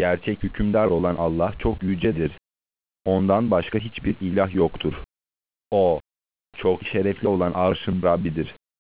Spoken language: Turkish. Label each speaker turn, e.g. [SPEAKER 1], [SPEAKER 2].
[SPEAKER 1] Gerçek hükümdar olan Allah çok yücedir. Ondan başka hiçbir ilah yoktur. O, çok şerefli olan arşın Rabbidir.